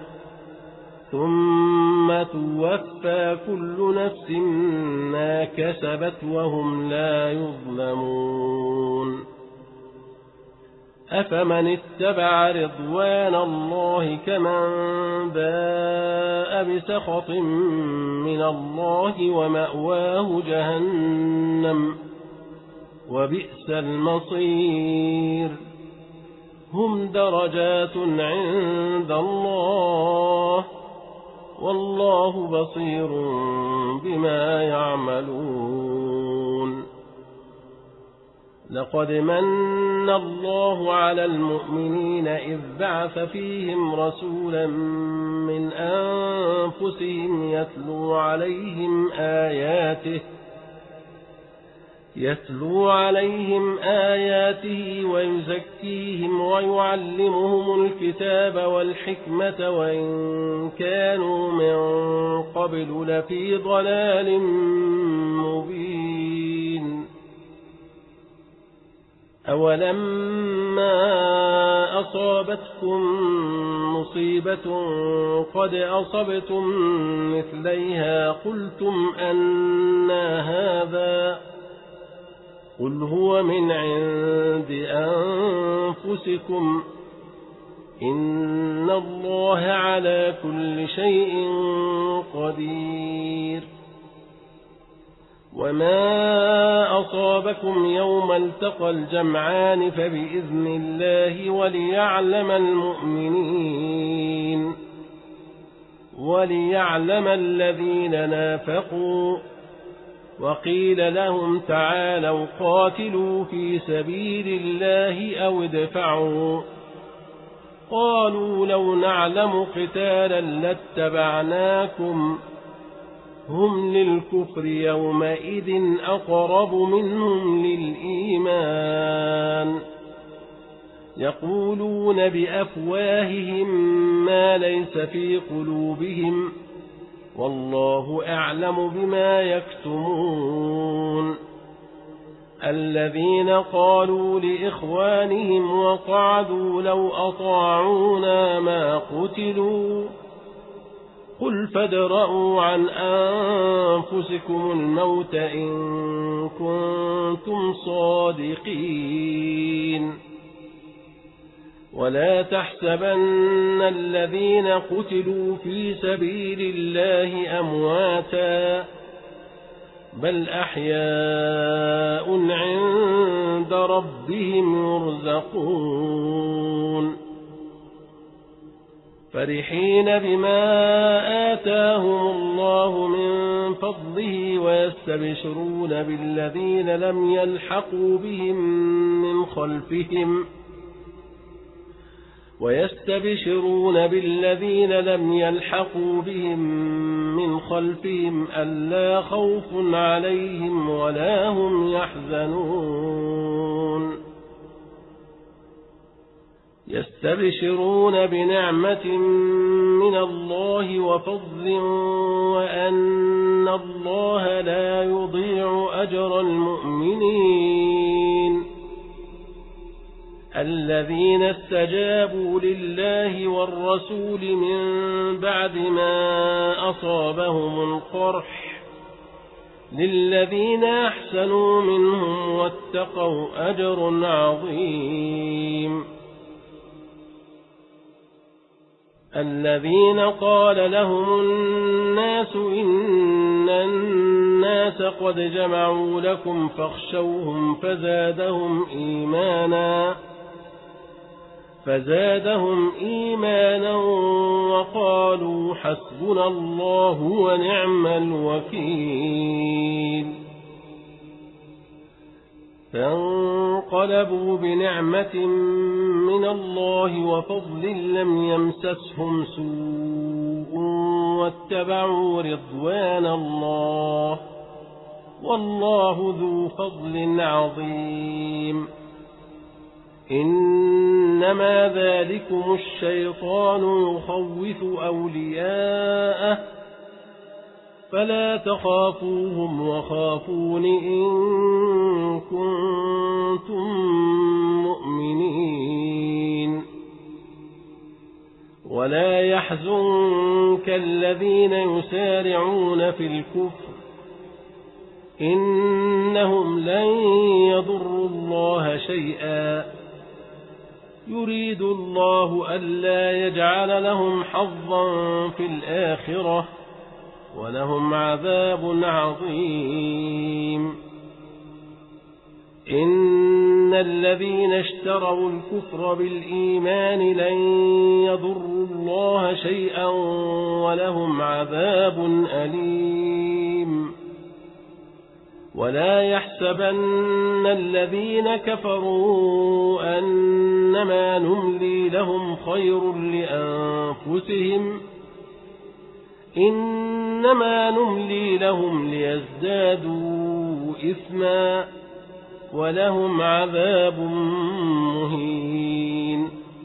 ثم توفى كل نفس ما كسبت وهم لا يظلمون أفمن اتبع رضوان الله كمن باء بسخط من الله ومأواه جهنم وبئس المصير هم درجات عند الله والله بصير بما يعملون لقد من الله على المؤمنين إذ بعث فيهم رسولا من أنفسهم يتلو عليهم آياته يتلو عليهم آياته ويزكيهم ويعلمهم الكتاب والحكمة وإن كانوا من قبل لفي ضلال مبين أولما أصابتكم مصيبة قد أصبتم مثليها قلتم أنى هذا قل هو من عند أنفسكم إن الله على كل شيء قدير وما أصابكم يوم التقى الجمعان فبإذن الله وليعلم المؤمنين وليعلم الذين نافقوا وقيل لهم تعالوا قاتلوا في سبيل الله أو ادفعوا قالوا لو نعلم قتالا لاتبعناكم هم للكفر يومئذ أقرب منهم للإيمان يقولون بأفواههم ما ليس في قلوبهم والله أعلم بما يكتمون الذين قالوا لإخوانهم وقعدوا لو أطاعونا ما قتلوا قل فادرءوا عن أنفسكم الموت إن كنتم صادقين ولا تحسبن الذين قتلوا في سبيل الله أمواتا بل أحياء عند ربهم يرزقون فرحين بما آتاهم الله من فضله ويستبشرون بالذين لم يلحقوا بهم من خلفهم ويستبشرون بالذين لم يلحقوا بهم من خلفهم ألا خوف عليهم ولا هم يحزنون يستبشرون بنعمة من الله وفضل وأن الله لا يضيع أجر المؤمنين الذين استجابوا لله والرسول من بعد ما أصابهم القرح للذين أحسنوا منهم واتقوا أجر عظيم الذين قال لهم الناس إن الناس قد جمعوا لكم فاخشوهم فزادهم إيمانا فزادهم إيمانا وقالوا حسبنا الله ونعم الوكيل فانقلبوا بنعمة من الله وفضل لم يمسسهم سوء واتبعوا رضوان الله والله ذو فضل عظيم. إنما ذلكم الشيطان يخوف أولياءه فلا تخافوهم وخافون إن كنتم مؤمنين. ولا يحزنك الذين يسارعون في الكفر إنهم لن يضروا الله شيئا يريد الله ألا يجعل لهم حظا في الآخرة ولهم عذاب عظيم. إن الذين اشتروا الكفر بالإيمان لن يضروا الله شيئا ولهم عذاب أليم. ولا يحسبن الذين كفروا أنما نملي لهم خير لأنفسهم إنما نملي لهم ليزدادوا إثما ولهم عذاب مهين.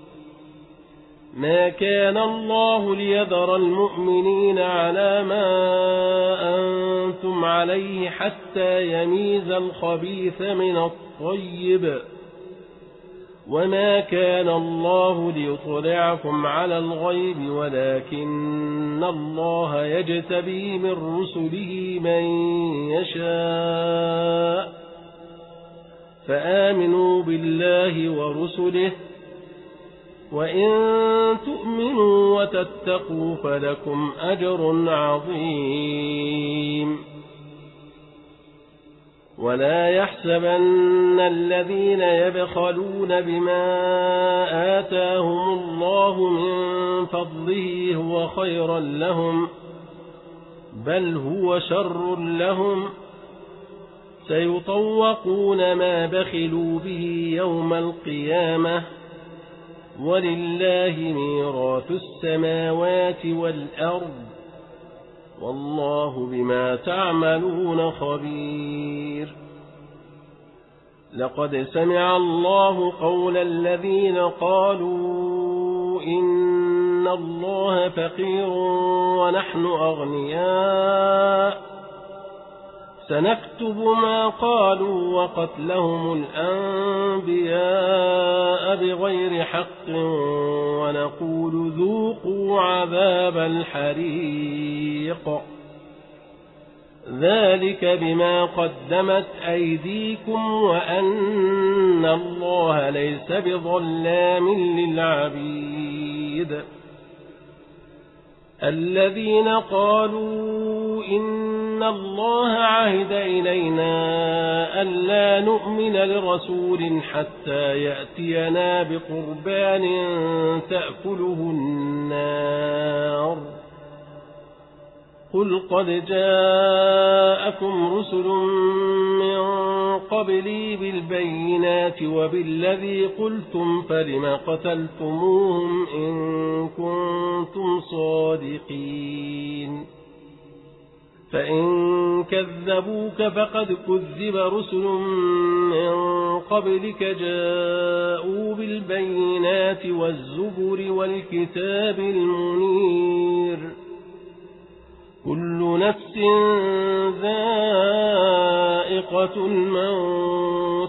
ما كان الله ليذر المؤمنين على ما أنتم عليه حتى يميز الخبيث من الطيب وما كان الله ليطلعكم على الغيب ولكن الله يجتبي من رسله من يشاء فآمنوا بالله ورسله وإن تؤمنوا وتتقوا فلكم أجر عظيم. ولا يحسبن الذين يبخلون بما آتاهم الله من فضله هو خيرا لهم بل هو شر لهم سيطوقون ما بخلوا به يوم القيامة ولله ميراث السماوات والأرض والله بما تعملون خبير. لقد سمع الله قول الذين قالوا إن الله فقير ونحن أغنياء سنكتب ما قالوا وقتلهم الأنبياء بغير حق ونقول ذوقوا عذاب الحريق ذلك بما قدمت أيديكم وأن الله ليس بظلام للعبيد. الذين قالوا إن الله عهد إلينا ألا نؤمن لرسول حتى يأتينا بقربان تأكله النار قل قد جاءكم رسل من قبلي بالبينات وبالذي قلتم فلم قتلتموهم إن كنتم صادقين. فإن كذبوك فقد كذب رسل من قبلك جاءوا بالبينات والزبر والكتاب المنير كل نفس ذائقة الموت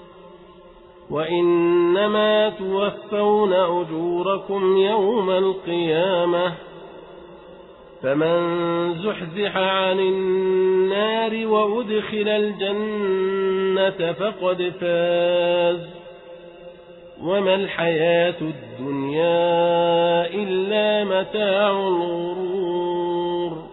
وإنما توفون أجوركم يوم القيامة فمن زحزح عن النار وأدخل الجنة فقد فاز وما الحياة الدنيا إلا متاع الغرور.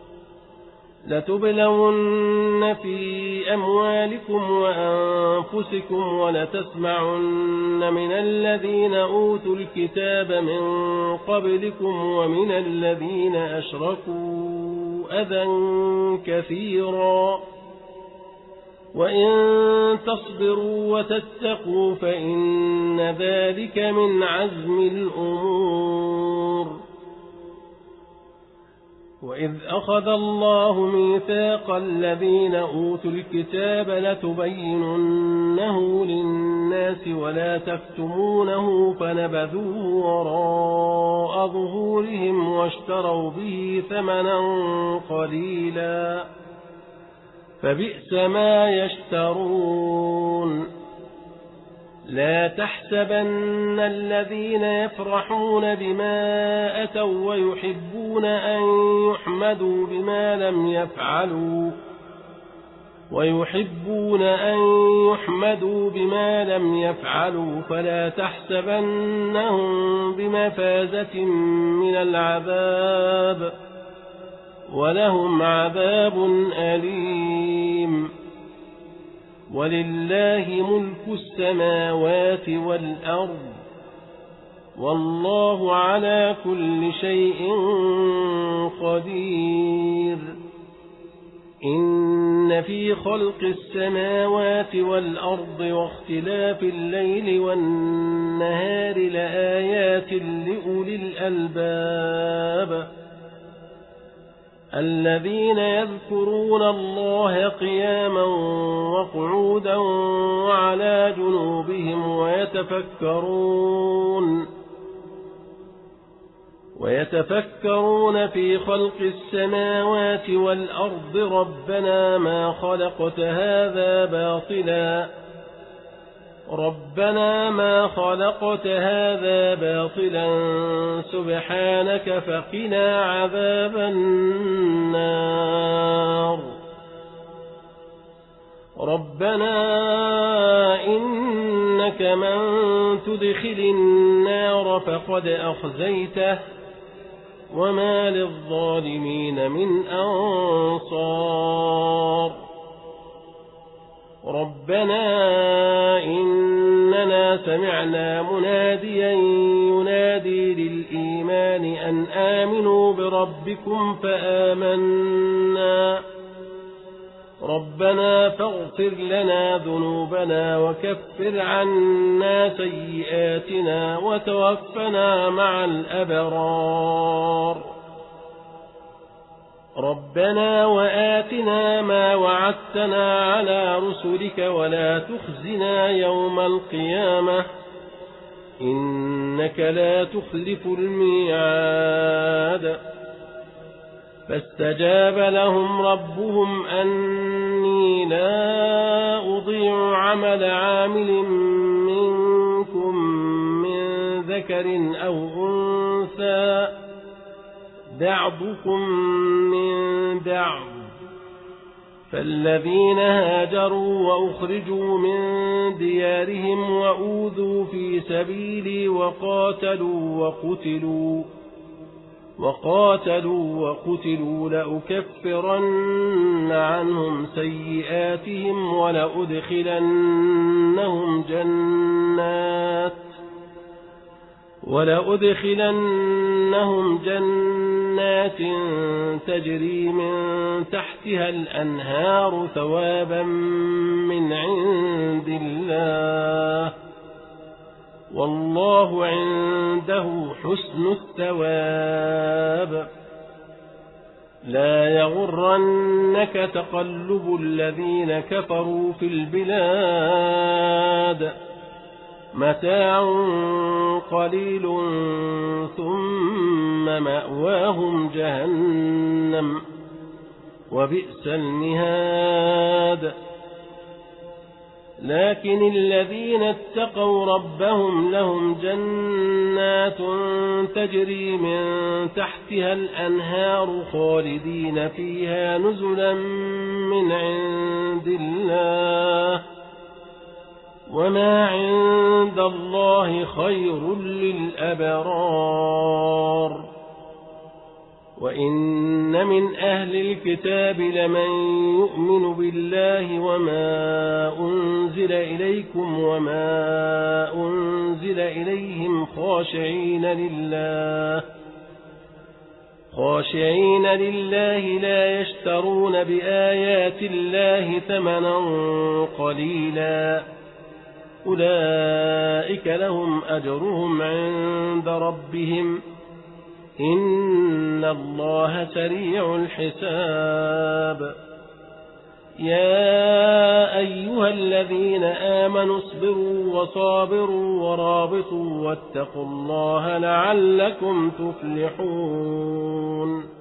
لتبلون في أموالكم وأنفسكم ولتسمعن من الذين أوتوا الكتاب من قبلكم ومن الذين أشركوا أذى كثيرا وإن تصبروا وتتقوا فإن ذلك من عزم الأمور. وإذ أخذ الله ميثاق الذين أوتوا الكتاب لتبيننه للناس ولا تكتمونه فنبذوه وراء ظهورهم واشتروا به ثمنا قليلا فبئس ما يشترون. لا تحسبن الذين يفرحون بما أتوا ويحبون أن يحمدوا بما لم يفعلوا ويحبون أن يحمدوا بما لم يفعلوا فلا تحسبنهم بمفازة من العذاب ولهم عذاب أليم. ولله ملك السماوات والأرض والله على كل شيء قدير. إن في خلق السماوات والأرض واختلاف الليل والنهار لآيات لأولي الألباب الذين يذكرون الله قياما وقعودا وعلى جنوبهم ويتفكرون ويتفكرون في خلق السماوات والأرض ربنا ما خلقت هذا باطلا ربنا ما خلقت هذا باطلا سبحانك فقنا عذاب النار. ربنا إنك من تدخل النار فقد أخزيته وما للظالمين من أنصار. ربنا إننا سمعنا مناديا ينادي للإيمان أن آمنوا بربكم فآمنا ربنا فاغفر لنا ذنوبنا وكفر عنا سيئاتنا وتوفنا مع الأبرار. ربنا وآتنا ما وعدتنا على رسلك ولا تخزنا يوم القيامة إنك لا تخلف الميعاد. فاستجاب لهم ربهم أني لا أضيع عمل عامل منكم من ذكر أو أنثى بعضكم من بعض. فالذين هاجروا وأخرجوا من ديارهم وأوذوا في سبيلي وقاتلوا وقتلوا وقاتلوا وقتلوا لأكفرن عنهم سيئاتهم ولأدخلنهم جنات ولأدخلنهم جنات تجري من تحتها الأنهار ثوابا من عند الله والله عنده حسن الثواب. لا يغرنك تقلب الذين كفروا في البلاد متاع قليل ثم مأواهم جهنم وبئس المهاد. لكن الذين اتقوا ربهم لهم جنات تجري من تحتها الأنهار خالدين فيها نزلا من عند الله وما عند الله خير للأبرار. وإن من أهل الكتاب لمن يؤمن بالله وما أنزل إليكم وما أنزل إليهم خاشعين لله خاشعين لله لا يشترون بآيات الله ثمنا قليلا أولئك لهم أجرهم عند ربهم إن الله سريع الحساب. يا أيها الذين آمنوا اصبروا وصابروا ورابطوا واتقوا الله لعلكم تفلحون.